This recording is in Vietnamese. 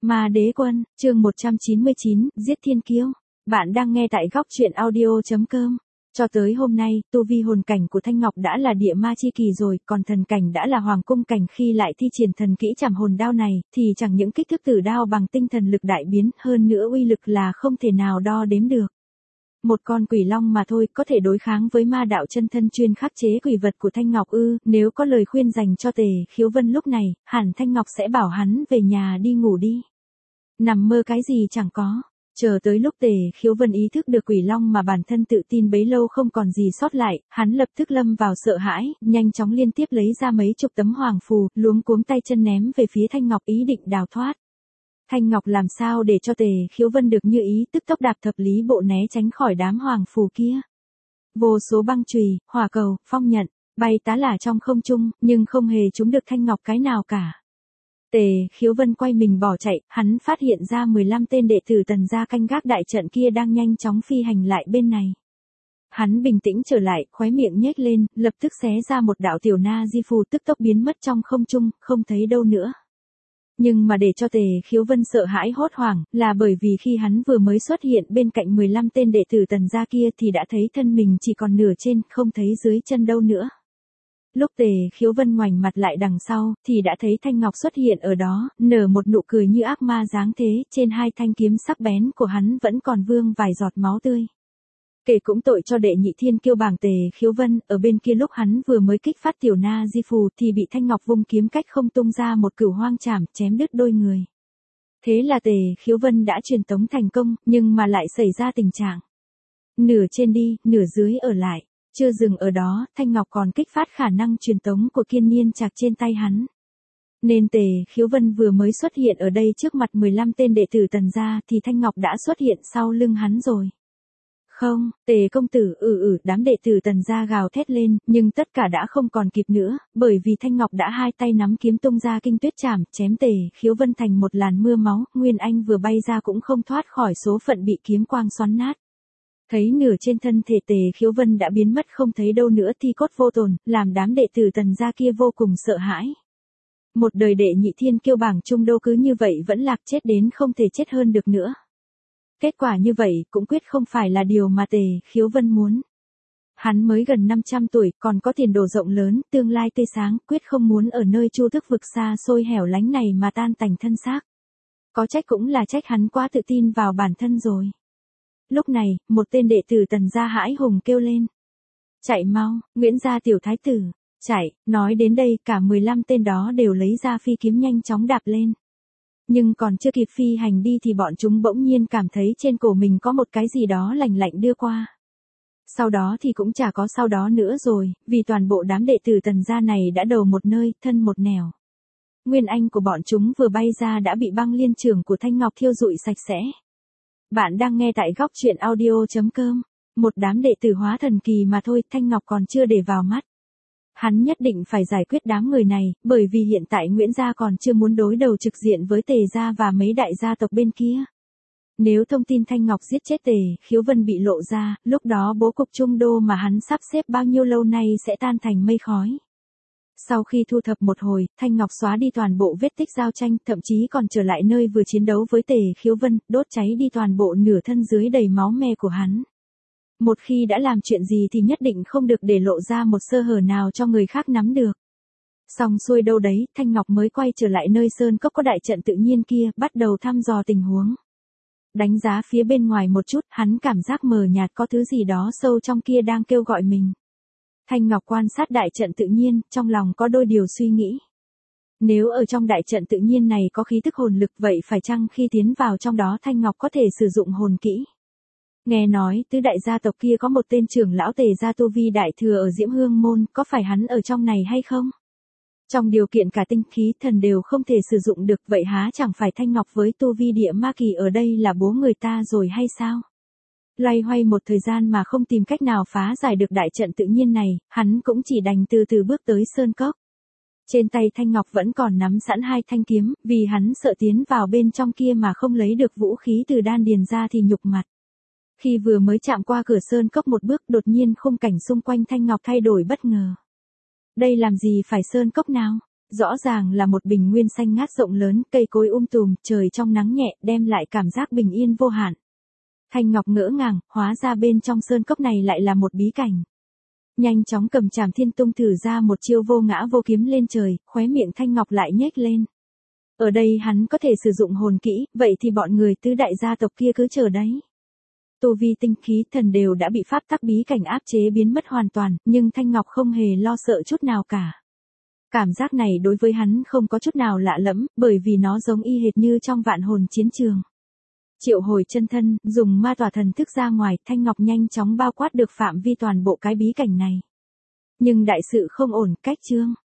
Ma Đế Quân, chương 199, Giết Thiên Kiêu. Bạn đang nghe tại góc truyện audio.com. Cho tới hôm nay, tu vi hồn cảnh của Thanh Ngọc đã là địa ma chi kỳ rồi, còn thần cảnh đã là hoàng cung cảnh. Khi lại thi triển thần kỹ chảm hồn đao này, thì chẳng những kích thước tử đao bằng tinh thần lực đại biến, hơn nữa uy lực là không thể nào đo đếm được. Một con quỷ long mà thôi có thể đối kháng với ma đạo chân thân chuyên khắc chế quỷ vật của Thanh Ngọc ư? Nếu có lời khuyên dành cho Tề Khiếu Vân lúc này, hẳn Thanh Ngọc sẽ bảo hắn về nhà đi ngủ đi. Nằm mơ cái gì chẳng có. Chờ tới lúc Tề Khiếu Vân ý thức được quỷ long mà bản thân tự tin bấy lâu không còn gì sót lại, hắn lập tức lâm vào sợ hãi, nhanh chóng liên tiếp lấy ra mấy chục tấm hoàng phù, luống cuống tay chân ném về phía Thanh Ngọc ý định đào thoát. Thanh Ngọc làm sao để cho Tề Khiếu Vân được như ý, tức tốc đạp thập lý bộ né tránh khỏi đám hoàng phù kia. Vô số băng chùy, hỏa cầu, phong nhận, bay tá lả trong không trung, nhưng không hề trúng được Thanh Ngọc cái nào cả. Tề Khiếu Vân quay mình bỏ chạy, hắn phát hiện ra 15 tên đệ tử Tần gia canh gác đại trận kia đang nhanh chóng phi hành lại bên này. Hắn bình tĩnh trở lại, khóe miệng nhếch lên, lập tức xé ra một đạo tiểu na di phù tức tốc biến mất trong không trung, không thấy đâu nữa. Nhưng mà để cho Tề Khiếu Vân sợ hãi hốt hoảng, là bởi vì khi hắn vừa mới xuất hiện bên cạnh 15 tên đệ tử Tần gia kia thì đã thấy thân mình chỉ còn nửa trên, không thấy dưới chân đâu nữa. Lúc Tề Khiếu Vân ngoảnh mặt lại đằng sau, thì đã thấy Thanh Ngọc xuất hiện ở đó, nở một nụ cười như ác ma dáng thế, trên hai thanh kiếm sắc bén của hắn vẫn còn vương vài giọt máu tươi. Kể cũng tội cho đệ nhị thiên kiêu bảng Tề Khiếu Vân, ở bên kia lúc hắn vừa mới kích phát tiểu na di phù thì bị Thanh Ngọc vung kiếm cách không tung ra một cửu hoang chảm, chém đứt đôi người. Thế là Tề Khiếu Vân đã truyền tống thành công, nhưng mà lại xảy ra tình trạng nửa trên đi, nửa dưới ở lại. Chưa dừng ở đó, Thanh Ngọc còn kích phát khả năng truyền tống của Kiên Niên Trạc trên tay hắn. Nên Tề Khiếu Vân vừa mới xuất hiện ở đây trước mặt 15 tên đệ tử Tần gia thì Thanh Ngọc đã xuất hiện sau lưng hắn rồi. Không, Tề công tử, đám đệ tử Tần gia gào thét lên, nhưng tất cả đã không còn kịp nữa, bởi vì Thanh Ngọc đã hai tay nắm kiếm tung ra kinh tuyết chảm, chém Tề Khiếu Vân thành một làn mưa máu, Nguyên Anh vừa bay ra cũng không thoát khỏi số phận bị kiếm quang xoắn nát. Thấy nửa trên thân thể Tề Khiếu Vân đã biến mất không thấy đâu nữa, thi cốt vô tồn, làm đám đệ tử Tần gia kia vô cùng sợ hãi. Một đời đệ nhị thiên kiêu bảng trung đô cứ như vậy vẫn lạc chết đến không thể chết hơn được nữa. Kết quả như vậy cũng quyết không phải là điều mà Tề Khiếu Vân muốn. Hắn mới gần 500 tuổi, còn có tiền đồ rộng lớn, tương lai tươi sáng, quyết không muốn ở nơi chu tước vực xa xôi hẻo lánh này mà tan tành thân xác. Có trách cũng là trách hắn quá tự tin vào bản thân rồi. Lúc này, một tên đệ tử Tần gia hãi hùng kêu lên. Chạy mau, Nguyễn gia tiểu thái tử, chạy. Nói đến đây cả 15 tên đó đều lấy ra phi kiếm nhanh chóng đạp lên. Nhưng còn chưa kịp phi hành đi thì bọn chúng bỗng nhiên cảm thấy trên cổ mình có một cái gì đó lạnh lạnh đưa qua. Sau đó thì cũng chả có sau đó nữa rồi, vì toàn bộ đám đệ tử Tần gia này đã đầu một nơi, thân một nẻo. Nguyên Anh của bọn chúng vừa bay ra đã bị băng liên trường của Thanh Ngọc thiêu rụi sạch sẽ. Bạn đang nghe tại góc truyện audio.com. Một đám đệ tử hóa thần kỳ mà thôi, Thanh Ngọc còn chưa để vào mắt. Hắn nhất định phải giải quyết đám người này, bởi vì hiện tại Nguyễn gia còn chưa muốn đối đầu trực diện với Tề gia và mấy đại gia tộc bên kia. Nếu thông tin Thanh Ngọc giết chết Tề Khiếu Vân bị lộ ra, lúc đó bố cục trung đô mà hắn sắp xếp bao nhiêu lâu nay sẽ tan thành mây khói. Sau khi thu thập một hồi, Thanh Ngọc xóa đi toàn bộ vết tích giao tranh, thậm chí còn trở lại nơi vừa chiến đấu với Tề Khiếu Vân, đốt cháy đi toàn bộ nửa thân dưới đầy máu me của hắn. Một khi đã làm chuyện gì thì nhất định không được để lộ ra một sơ hở nào cho người khác nắm được. Xong xuôi đâu đấy, Thanh Ngọc mới quay trở lại nơi sơn cốc có đại trận tự nhiên kia, bắt đầu thăm dò tình huống. Đánh giá phía bên ngoài một chút, hắn cảm giác mờ nhạt có thứ gì đó sâu trong kia đang kêu gọi mình. Thanh Ngọc quan sát đại trận tự nhiên, trong lòng có đôi điều suy nghĩ. Nếu ở trong đại trận tự nhiên này có khí tức hồn lực, vậy phải chăng khi tiến vào trong đó Thanh Ngọc có thể sử dụng hồn kỹ? Nghe nói, tứ đại gia tộc kia có một tên trưởng lão Tề gia tu vi đại thừa ở Diễm Hương môn, có phải hắn ở trong này hay không? Trong điều kiện cả tinh khí thần đều không thể sử dụng được, vậy há chẳng phải Thanh Ngọc với tu vi địa ma kỳ ở đây là bố người ta rồi hay sao? Loay hoay một thời gian mà không tìm cách nào phá giải được đại trận tự nhiên này, hắn cũng chỉ đành từ từ bước tới sơn cốc. Trên tay Thanh Ngọc vẫn còn nắm sẵn hai thanh kiếm, vì hắn sợ tiến vào bên trong kia mà không lấy được vũ khí từ đan điền ra thì nhục mặt. Khi vừa mới chạm qua cửa sơn cốc một bước, đột nhiên khung cảnh xung quanh Thanh Ngọc thay đổi bất ngờ. Đây làm gì phải sơn cốc nào? Rõ ràng là một bình nguyên xanh ngát rộng lớn, cây cối tùm, trời trong nắng nhẹ, đem lại cảm giác bình yên vô hạn. Thanh Ngọc ngỡ ngàng, hóa ra bên trong sơn cốc này lại là một bí cảnh. Nhanh chóng cầm Trảm Thiên Tung thử ra một chiêu vô ngã vô kiếm lên trời, khóe miệng Thanh Ngọc lại nhếch lên. Ở đây hắn có thể sử dụng hồn kỹ, vậy thì bọn người tứ đại gia tộc kia cứ chờ đấy. Tu vi tinh khí thần đều đã bị pháp tắc bí cảnh áp chế biến mất hoàn toàn, nhưng Thanh Ngọc không hề lo sợ chút nào cả. Cảm giác này đối với hắn không có chút nào lạ lẫm, bởi vì nó giống y hệt như trong vạn hồn chiến trường. Triệu hồi chân thân, dùng ma tỏa thần thức ra ngoài, Thanh Ngọc nhanh chóng bao quát được phạm vi toàn bộ cái bí cảnh này. Nhưng đại sự không ổn, cách chương.